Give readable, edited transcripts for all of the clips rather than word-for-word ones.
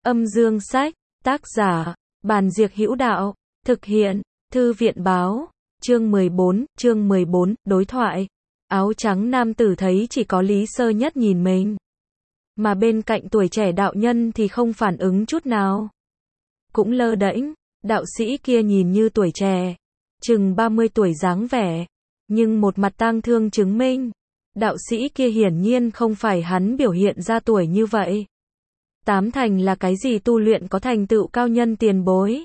Âm dương sách, tác giả, Bàn Diệc Hữu Đạo, thực hiện, Thư viện báo, chương 14, đối thoại. Áo trắng nam tử thấy chỉ có Lý Sơ Nhất nhìn mình, mà bên cạnh tuổi trẻ đạo nhân thì không phản ứng chút nào. Cũng lơ đễnh, đạo sĩ kia nhìn như tuổi trẻ, chừng 30 tuổi dáng vẻ, nhưng một mặt tang thương chứng minh, đạo sĩ kia hiển nhiên không phải hắn biểu hiện ra tuổi như vậy. Tám thành là cái gì tu luyện có thành tựu cao nhân tiền bối.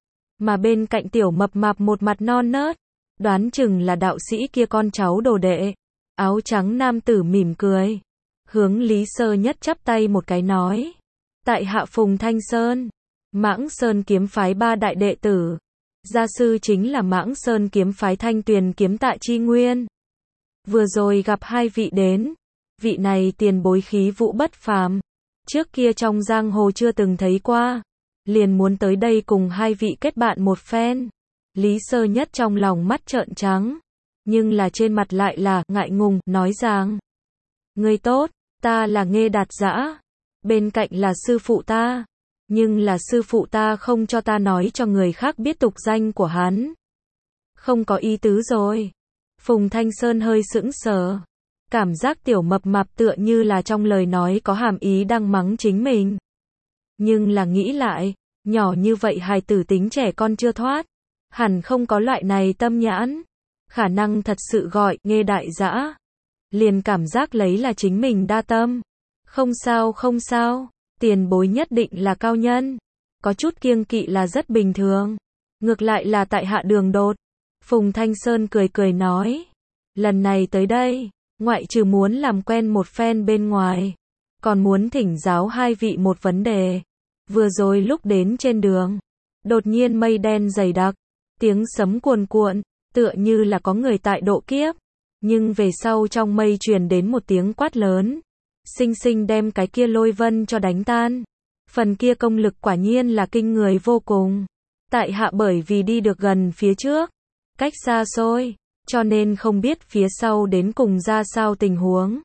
Mà bên cạnh tiểu mập mạp một mặt non nớt, đoán chừng là đạo sĩ kia con cháu đồ đệ. Áo trắng nam tử mỉm cười, hướng Lý Sơ Nhất chắp tay một cái nói: tại hạ Phùng Thanh Sơn, Mãng Sơn kiếm phái 3 đại đệ tử. Gia sư chính là Mãng Sơn kiếm phái Thanh Tuyền kiếm Tạ Chi Nguyên. Vừa rồi gặp hai vị đến, vị này tiền bối khí vũ bất phàm, trước kia trong giang hồ chưa từng thấy qua, liền muốn tới đây cùng hai vị kết bạn một phen. Lý Sơ Nhất trong lòng mắt trợn trắng, nhưng là trên mặt lại là ngại ngùng, nói rằng: người tốt, ta là Nghê Đạt Dã, bên cạnh là sư phụ ta, nhưng là sư phụ ta không cho ta nói cho người khác biết tục danh của hắn. Không có ý tứ rồi. Phùng Thanh Sơn hơi sững sờ, cảm giác tiểu mập mạp tựa như là trong lời nói có hàm ý đang mắng chính mình. Nhưng là nghĩ lại, nhỏ như vậy hài tử tính trẻ con chưa thoát, hẳn không có loại này tâm nhãn, khả năng thật sự gọi Nghê Đại Dã, liền cảm giác lấy là chính mình đa tâm. Không sao không sao, tiền bối nhất định là cao nhân, có chút kiêng kỵ là rất bình thường, ngược lại là tại hạ đường đột. Phùng Thanh Sơn cười cười nói: lần này tới đây, ngoại trừ muốn làm quen một phen bên ngoài, còn muốn thỉnh giáo hai vị một vấn đề. Vừa rồi lúc đến trên đường, đột nhiên mây đen dày đặc, tiếng sấm cuồn cuộn, tựa như là có người tại độ kiếp, nhưng về sau trong mây truyền đến một tiếng quát lớn, xinh xinh đem cái kia lôi vân cho đánh tan. Phần kia công lực quả nhiên là kinh người vô cùng. Tại hạ bởi vì đi được gần phía trước, cách xa xôi, cho nên không biết phía sau đến cùng ra sao tình huống.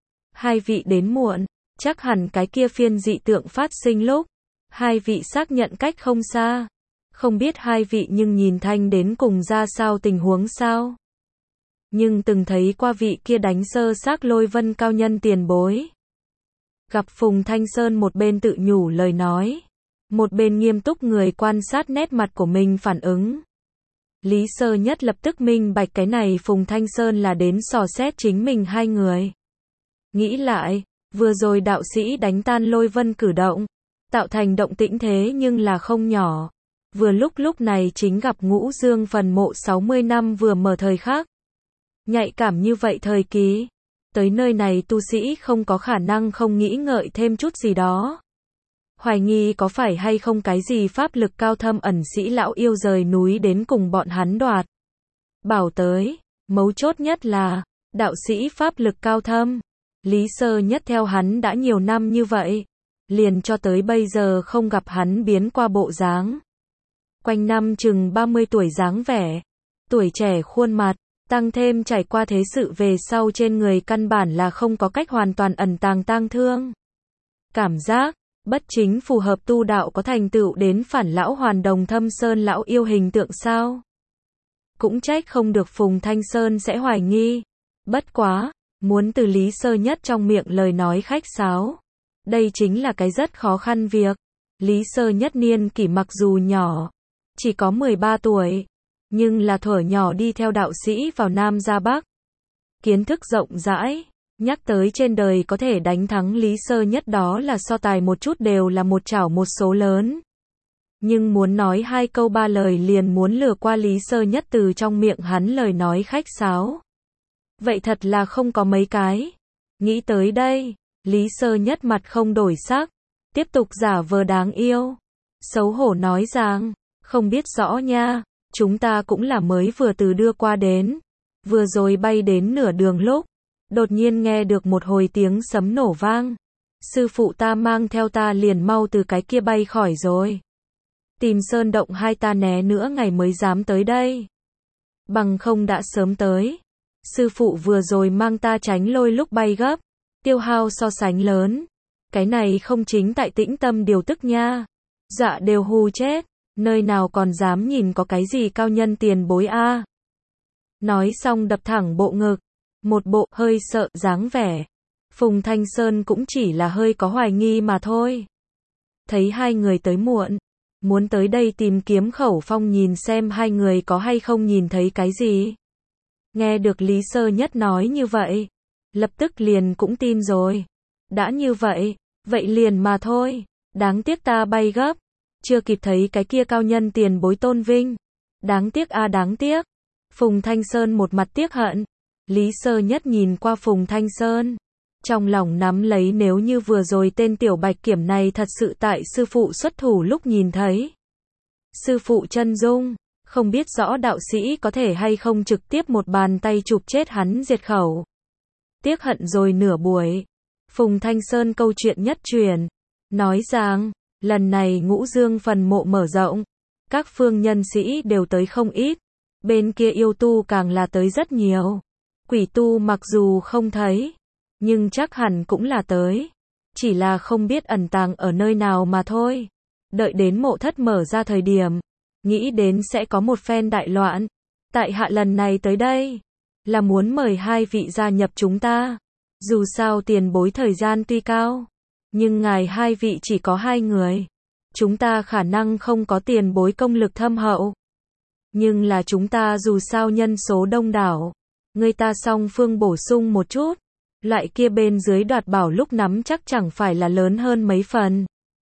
Hai vị đến muộn, chắc hẳn cái kia phiên dị tượng phát sinh lúc hai vị xác nhận cách không xa. Không biết hai vị nhưng nhìn thanh đến cùng ra sao tình huống sao? Nhưng từng thấy qua vị kia đánh sơ xác lôi vân cao nhân tiền bối. Gặp Phùng Thanh Sơn một bên tự nhủ lời nói, một bên nghiêm túc người quan sát nét mặt của mình phản ứng. Lý Sơ Nhất lập tức minh bạch cái này Phùng Thanh Sơn là đến dò xét chính mình hai người. Nghĩ lại, vừa rồi đạo sĩ đánh tan lôi vân cử động, tạo thành động tĩnh thế nhưng là không nhỏ. Vừa lúc này chính gặp Ngũ Dương phần mộ 60 năm vừa mở thời khắc. Nhạy cảm như vậy thời kỳ, tới nơi này tu sĩ không có khả năng không nghĩ ngợi thêm chút gì đó. Hoài nghi có phải hay không cái gì pháp lực cao thâm ẩn sĩ lão yêu rời núi đến cùng bọn hắn đoạt. Bảo tới, mấu chốt nhất là, đạo sĩ pháp lực cao thâm. Lý Sơ Nhất theo hắn đã nhiều năm như vậy, liền cho tới bây giờ không gặp hắn biến qua bộ dáng. Quanh năm chừng 30 tuổi dáng vẻ, tuổi trẻ khuôn mặt, tăng thêm trải qua thế sự về sau trên người căn bản là không có cách hoàn toàn ẩn tàng tang thương. Cảm giác bất chính phù hợp tu đạo có thành tựu đến phản lão hoàn đồng Thâm Sơn lão yêu hình tượng sao? Cũng trách không được Phùng Thanh Sơn sẽ hoài nghi. Bất quá, muốn từ Lý Sơ Nhất trong miệng lời nói khách sáo, đây chính là cái rất khó khăn việc. Lý Sơ Nhất niên kỷ mặc dù nhỏ, chỉ có 13 tuổi, nhưng là thuở nhỏ đi theo đạo sĩ vào Nam ra Bắc. Kiến thức rộng rãi, nhắc tới trên đời có thể đánh thắng Lý Sơ Nhất đó là so tài một chút đều là một chảo một số lớn. Nhưng muốn nói hai câu ba lời liền muốn lừa qua Lý Sơ Nhất từ trong miệng hắn lời nói khách sáo. Vậy thật là không có mấy cái. Nghĩ tới đây, Lý Sơ Nhất mặt không đổi sắc, tiếp tục giả vờ đáng yêu. Xấu hổ nói rằng, không biết rõ nha, chúng ta cũng là mới vừa từ đưa qua đến. Vừa rồi bay đến nửa đường lúc, đột nhiên nghe được một hồi tiếng sấm nổ vang. Sư phụ ta mang theo ta liền mau từ cái kia bay khỏi rồi. Tìm sơn động hai ta né nữa ngày mới dám tới đây. Bằng không đã sớm tới. Sư phụ vừa rồi mang ta tránh lôi lúc bay gấp, tiêu hao so sánh lớn. Cái này không chính tại tĩnh tâm điều tức nha. Dạ đều hù chết, nơi nào còn dám nhìn có cái gì cao nhân tiền bối a. Nói xong đập thẳng bộ ngực, một bộ hơi sợ dáng vẻ. Phùng Thanh Sơn cũng chỉ là hơi có hoài nghi mà thôi. Thấy hai người tới muộn, muốn tới đây tìm kiếm khẩu phong nhìn xem hai người có hay không nhìn thấy cái gì. Nghe được Lý Sơ Nhất nói như vậy, lập tức liền cũng tin rồi. Đã như vậy, vậy liền mà thôi, đáng tiếc ta bay gấp, chưa kịp thấy cái kia cao nhân tiền bối tôn vinh. Đáng tiếc a đáng tiếc. Phùng Thanh Sơn một mặt tiếc hận. Lý Sơ Nhất nhìn qua Phùng Thanh Sơn, trong lòng nắm lấy nếu như vừa rồi tên tiểu bạch kiểm này thật sự tại sư phụ xuất thủ lúc nhìn thấy. Sư phụ chân dung, không biết rõ đạo sĩ có thể hay không trực tiếp một bàn tay chụp chết hắn diệt khẩu. Tiếc hận rồi nửa buổi. Phùng Thanh Sơn câu chuyện nhất truyền, nói rằng, lần này Ngũ Dương phần mộ mở rộng, các phương nhân sĩ đều tới không ít, bên kia yêu tu càng là tới rất nhiều. Quỷ tu mặc dù không thấy, nhưng chắc hẳn cũng là tới, chỉ là không biết ẩn tàng ở nơi nào mà thôi. Đợi đến mộ thất mở ra thời điểm, nghĩ đến sẽ có một phen đại loạn. Tại hạ lần này tới đây, là muốn mời hai vị gia nhập chúng ta. Dù sao tiền bối thời gian tuy cao, nhưng ngài hai vị chỉ có hai người. Chúng ta khả năng không có tiền bối công lực thâm hậu. Nhưng là chúng ta dù sao nhân số đông đảo, người ta song phương bổ sung một chút. Loại kia bên dưới đoạt bảo lúc nắm chắc chẳng phải là lớn hơn mấy phần.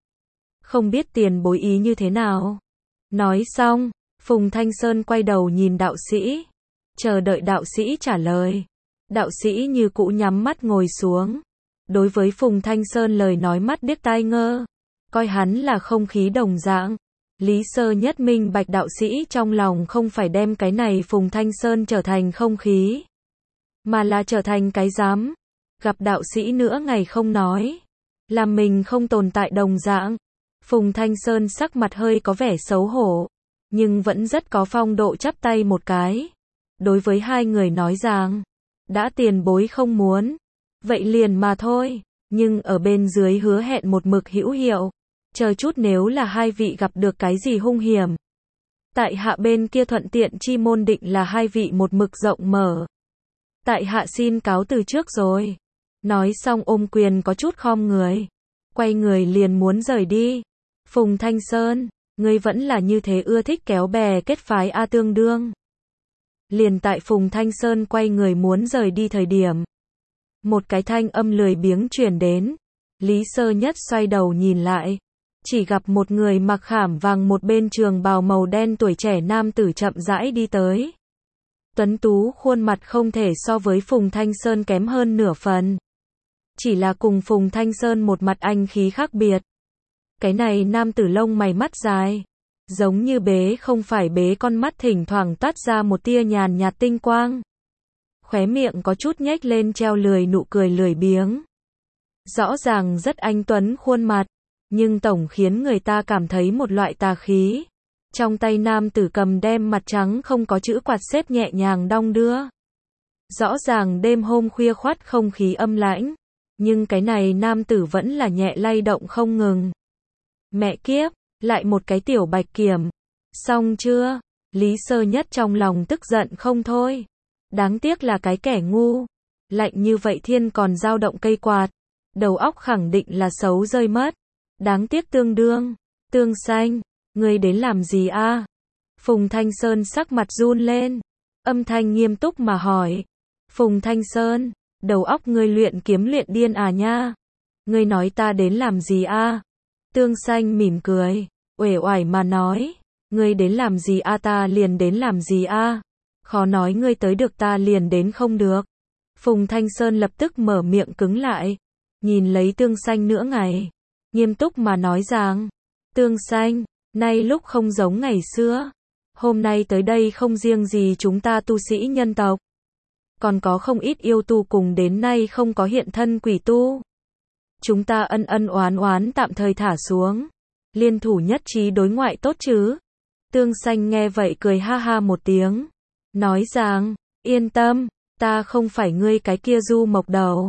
Không biết tiền bối ý như thế nào. Nói xong, Phùng Thanh Sơn quay đầu nhìn đạo sĩ, chờ đợi đạo sĩ trả lời. Đạo sĩ như cũ nhắm mắt ngồi xuống. Đối với Phùng Thanh Sơn lời nói mắt điếc tai ngơ, coi hắn là không khí đồng dạng. Lý Sơ Nhất minh bạch đạo sĩ trong lòng không phải đem cái này Phùng Thanh Sơn trở thành không khí, mà là trở thành cái dám. Gặp đạo sĩ nữa ngày không nói, làm mình không tồn tại đồng dạng. Phùng Thanh Sơn sắc mặt hơi có vẻ xấu hổ, nhưng vẫn rất có phong độ chắp tay một cái. Đối với hai người nói rằng, đã tiền bối không muốn, vậy liền mà thôi, nhưng ở bên dưới hứa hẹn một mực hữu hiệu. Chờ chút nếu là hai vị gặp được cái gì hung hiểm, tại hạ bên kia thuận tiện chi môn định là hai vị một mực rộng mở. Tại hạ xin cáo từ trước rồi. Nói xong ôm quyền có chút khom người, quay người liền muốn rời đi. Phùng Thanh Sơn, ngươi vẫn là như thế ưa thích kéo bè kết phái a tương đương. Liền tại Phùng Thanh Sơn quay người muốn rời đi thời điểm, một cái thanh âm lười biếng truyền đến. Lý Sơ Nhất xoay đầu nhìn lại, chỉ gặp một người mặc khảm vàng một bên trường bào màu đen tuổi trẻ nam tử chậm rãi đi tới. Tuấn tú khuôn mặt không thể so với Phùng Thanh Sơn kém hơn nửa phần. Chỉ là cùng Phùng Thanh Sơn một mặt anh khí khác biệt. Cái này nam tử lông mày mắt dài, giống như bế không phải bế con mắt thỉnh thoảng toát ra một tia nhàn nhạt tinh quang. Khóe miệng có chút nhếch lên treo lười nụ cười lười biếng. Rõ ràng rất anh tuấn khuôn mặt, nhưng tổng khiến người ta cảm thấy một loại tà khí. Trong tay nam tử cầm đem mặt trắng không có chữ quạt xếp nhẹ nhàng đong đưa. Rõ ràng đêm hôm khuya khoắt không khí âm lãnh, nhưng cái này nam tử vẫn là nhẹ lay động không ngừng. Mẹ kiếp, lại một cái tiểu bạch kiểm. Xong chưa? Lý Sơ Nhất trong lòng tức giận không thôi. Đáng tiếc là cái kẻ ngu. Lạnh như vậy thiên còn dao động cây quạt. Đầu óc khẳng định là xấu rơi mất. Đáng tiếc tương đương. Tương xanh, ngươi đến làm gì a? Phùng Thanh Sơn sắc mặt run lên. Âm thanh nghiêm túc mà hỏi. Phùng Thanh Sơn, đầu óc ngươi luyện kiếm luyện điên à nha? Ngươi nói ta đến làm gì a? Tương xanh mỉm cười, uể oải mà nói. Ngươi đến làm gì a? Ta liền đến làm gì a? Khó nói ngươi tới được ta liền đến không được. Phùng Thanh Sơn lập tức mở miệng cứng lại, nhìn lấy tương xanh nửa ngày, nghiêm túc mà nói rằng, tương xanh, nay lúc không giống ngày xưa. Hôm nay tới đây không riêng gì chúng ta tu sĩ nhân tộc, còn có không ít yêu tu cùng đến nay không có hiện thân quỷ tu. Chúng ta ân ân oán oán tạm thời thả xuống, liên thủ nhất trí đối ngoại tốt chứ? Tương xanh nghe vậy cười ha ha một tiếng, nói rằng, yên tâm, ta không phải ngươi cái kia du mộc đầu.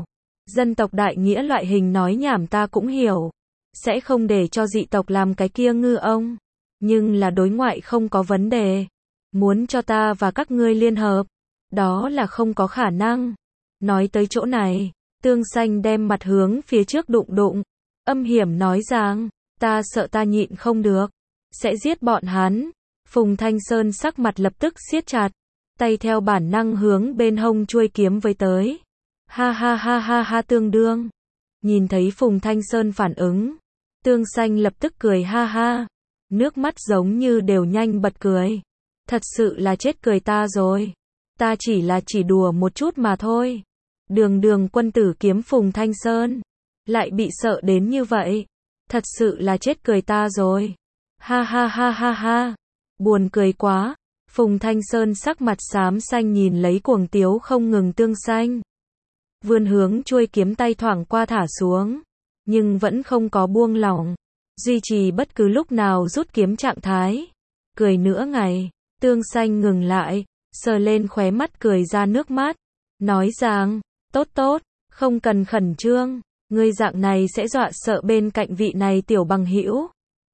Dân tộc đại nghĩa loại hình nói nhảm ta cũng hiểu. Sẽ không để cho dị tộc làm cái kia ngư ông. Nhưng là đối ngoại không có vấn đề. Muốn cho ta và các ngươi liên hợp. Đó là không có khả năng. Nói tới chỗ này, Tương Xanh đem mặt hướng phía trước đụng đụng. Âm hiểm nói rằng, ta sợ ta nhịn không được. Sẽ giết bọn hắn. Phùng Thanh Sơn sắc mặt lập tức siết chặt. Tay theo bản năng hướng bên hông chuôi kiếm với tới. Ha ha ha ha ha tương đương. Nhìn thấy Phùng Thanh Sơn phản ứng. Tương Xanh lập tức cười ha ha. Nước mắt giống như đều nhanh bật cười. Thật sự là chết cười ta rồi. Ta chỉ đùa một chút mà thôi. Đường quân tử kiếm Phùng Thanh Sơn. Lại bị sợ đến như vậy. Thật sự là chết cười ta rồi. Ha ha ha ha ha. Buồn cười quá. Phùng Thanh Sơn sắc mặt xám xanh nhìn lấy cuồng tiếu không ngừng Tương Xanh. Vươn hướng chuôi kiếm tay thoảng qua thả xuống. Nhưng vẫn không có buông lỏng. Duy trì bất cứ lúc nào rút kiếm trạng thái. Cười nửa ngày. Tương Xanh ngừng lại. Sờ lên khóe mắt cười ra nước mắt. Nói rằng, tốt tốt, không cần khẩn trương. Ngươi dạng này sẽ dọa sợ bên cạnh vị này tiểu bằng hữu.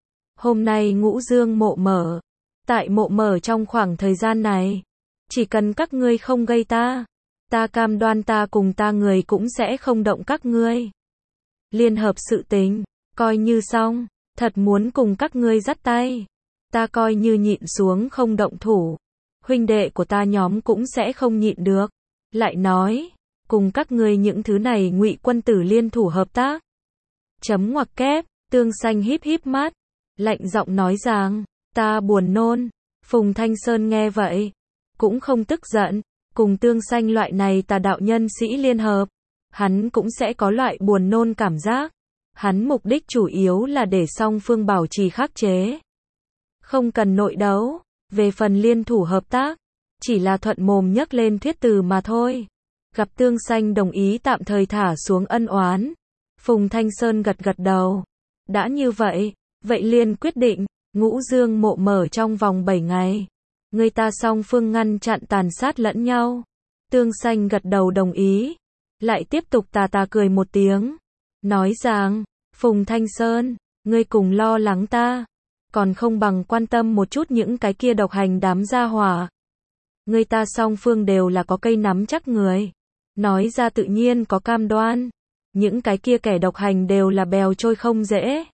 Hôm nay Ngũ Dương mộ mở. Tại mộ mở trong khoảng thời gian này. Chỉ cần các ngươi không gây ta. Ta cam đoan ta cùng ta người cũng sẽ không động các ngươi. Liên hợp sự tình. Coi như xong. Thật muốn cùng các ngươi dắt tay. Ta coi như nhịn xuống không động thủ. Huynh đệ của ta nhóm cũng sẽ không nhịn được. Lại nói. Cùng các ngươi những thứ này ngụy quân tử liên thủ hợp tác. Chấm ngoặc kép. Tương Xanh híp híp mắt. Lạnh giọng nói rằng. Ta buồn nôn. Phùng Thanh Sơn nghe vậy. Cũng không tức giận. Cùng Tương Xanh loại này tà đạo nhân sĩ liên hợp. Hắn cũng sẽ có loại buồn nôn cảm giác. Hắn mục đích chủ yếu là để song phương bảo trì khắc chế. Không cần nội đấu. Về phần liên thủ hợp tác. Chỉ là thuận mồm nhấc lên thuyết từ mà thôi. Gặp Tương Xanh đồng ý tạm thời thả xuống ân oán. Phùng Thanh Sơn gật gật đầu. Đã như vậy. Vậy liền quyết định. Ngũ Dương mộ mở trong vòng 7 ngày. Người ta song phương ngăn chặn tàn sát lẫn nhau. Tương Xanh gật đầu đồng ý. Lại tiếp tục tà cười một tiếng. Nói rằng, Phùng Thanh Sơn, ngươi cùng lo lắng ta. Còn không bằng quan tâm một chút những cái kia độc hành đám gia hỏa. Người ta song phương đều là có cây nắm chắc người. Nói ra tự nhiên có cam đoan. Những cái kia kẻ độc hành đều là bèo trôi không dễ.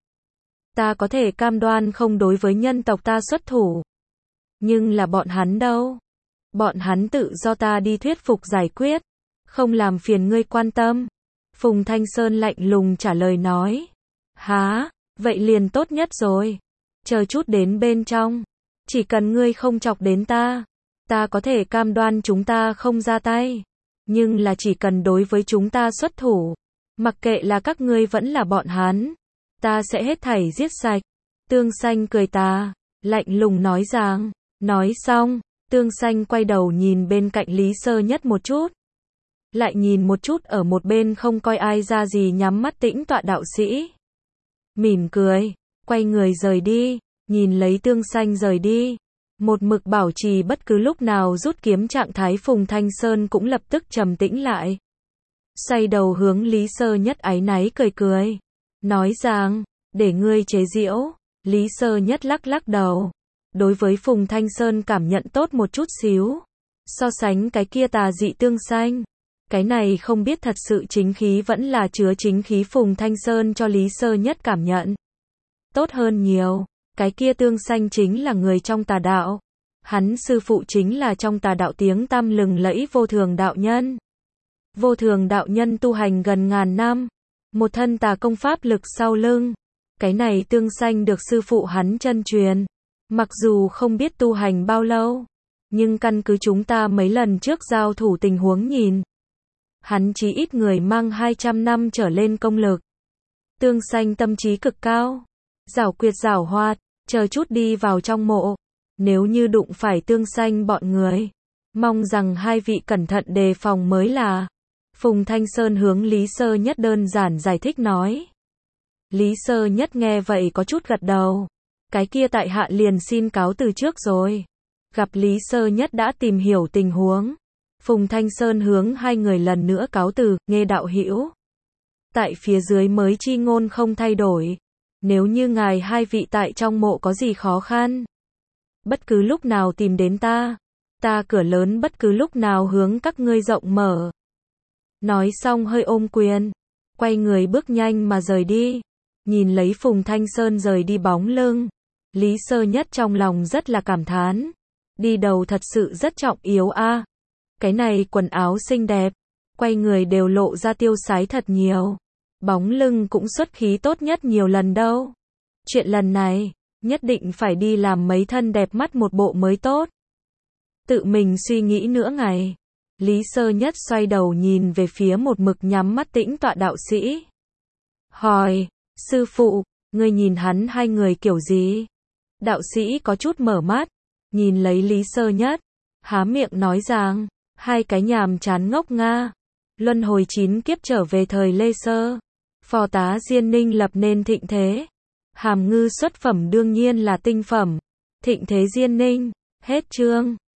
Ta có thể cam đoan không đối với nhân tộc ta xuất thủ. Nhưng là bọn hắn đâu? Bọn hắn tự do ta đi thuyết phục giải quyết. Không làm phiền ngươi quan tâm. Phùng Thanh Sơn lạnh lùng trả lời nói. Hả? Vậy liền tốt nhất rồi. Chờ chút đến bên trong. Chỉ cần ngươi không chọc đến ta. Ta có thể cam đoan chúng ta không ra tay. Nhưng là chỉ cần đối với chúng ta xuất thủ. Mặc kệ là các ngươi vẫn là bọn hắn. Ta sẽ hết thảy giết sạch. Tương Xanh cười tà. Lạnh lùng nói rằng. Nói xong. Tương Xanh quay đầu nhìn bên cạnh Lý Sơ Nhất một chút. Lại nhìn một chút ở một bên không coi ai ra gì nhắm mắt tĩnh tọa đạo sĩ. Mỉm cười. Quay người rời đi. Nhìn lấy Tương Xanh rời đi. Một mực bảo trì bất cứ lúc nào rút kiếm trạng thái Phùng Thanh Sơn cũng lập tức trầm tĩnh lại. Xoay đầu hướng Lý Sơ Nhất áy náy cười cười. Nói rằng, để ngươi chế giễu. Lý Sơ Nhất lắc lắc đầu. Đối với Phùng Thanh Sơn cảm nhận tốt một chút xíu. So sánh cái kia tà dị Tương Xanh. Cái này không biết thật sự chính khí vẫn là chứa chính khí Phùng Thanh Sơn cho Lý Sơ Nhất cảm nhận. Tốt hơn nhiều. Cái kia Tương Xanh chính là người trong tà đạo. Hắn sư phụ chính là trong tà đạo tiếng tăm lừng lẫy Vô Thường đạo nhân. Vô Thường đạo nhân tu hành gần ngàn năm. Một thân tà công pháp lực sau lưng. Cái này Tương Xanh được sư phụ hắn chân truyền. Mặc dù không biết tu hành bao lâu. Nhưng căn cứ chúng ta mấy lần trước giao thủ tình huống nhìn. Hắn chí ít người mang 200 năm trở lên công lực. Tương Xanh tâm trí cực cao. Giảo quyệt giảo hoạt. Chờ chút đi vào trong mộ. Nếu như đụng phải Tương Xanh bọn người. Mong rằng hai vị cẩn thận đề phòng mới là. Phùng Thanh Sơn hướng Lý Sơ Nhất đơn giản giải thích nói. Lý Sơ Nhất nghe vậy có chút gật đầu. Cái kia tại hạ liền xin cáo từ trước rồi. Gặp Lý Sơ Nhất đã tìm hiểu tình huống. Phùng Thanh Sơn hướng hai người lần nữa cáo từ, Nghê đạo hữu. Tại phía dưới mới chi ngôn không thay đổi. Nếu như ngài hai vị tại trong mộ có gì khó khăn, bất cứ lúc nào tìm đến ta. Ta cửa lớn bất cứ lúc nào hướng các ngươi rộng mở. Nói xong hơi ôm quyền, quay người bước nhanh mà rời đi. Nhìn lấy Phùng Thanh Sơn rời đi bóng lưng, Lý Sơ Nhất trong lòng rất là cảm thán. Đi đầu thật sự rất trọng yếu a. Cái này quần áo xinh đẹp, quay người đều lộ ra tiêu sái thật nhiều. Bóng lưng cũng xuất khí tốt nhất nhiều lần đâu. Chuyện lần này, nhất định phải đi làm mấy thân đẹp mắt một bộ mới tốt. Tự mình suy nghĩ nửa ngày, Lý Sơ Nhất xoay đầu nhìn về phía một mực nhắm mắt tĩnh tọa đạo sĩ. Hỏi, sư phụ, ngươi nhìn hắn hai người kiểu gì? Đạo sĩ có chút mở mắt, nhìn lấy Lý Sơ Nhất, há miệng nói rằng, hai cái nhàm chán ngốc nga. Luân hồi 9 kiếp trở về thời Lê Sơ, phò tá Diên Ninh lập nên thịnh thế. Hàm Ngư xuất phẩm đương nhiên là tinh phẩm. Thịnh thế Diên Ninh, hết chương.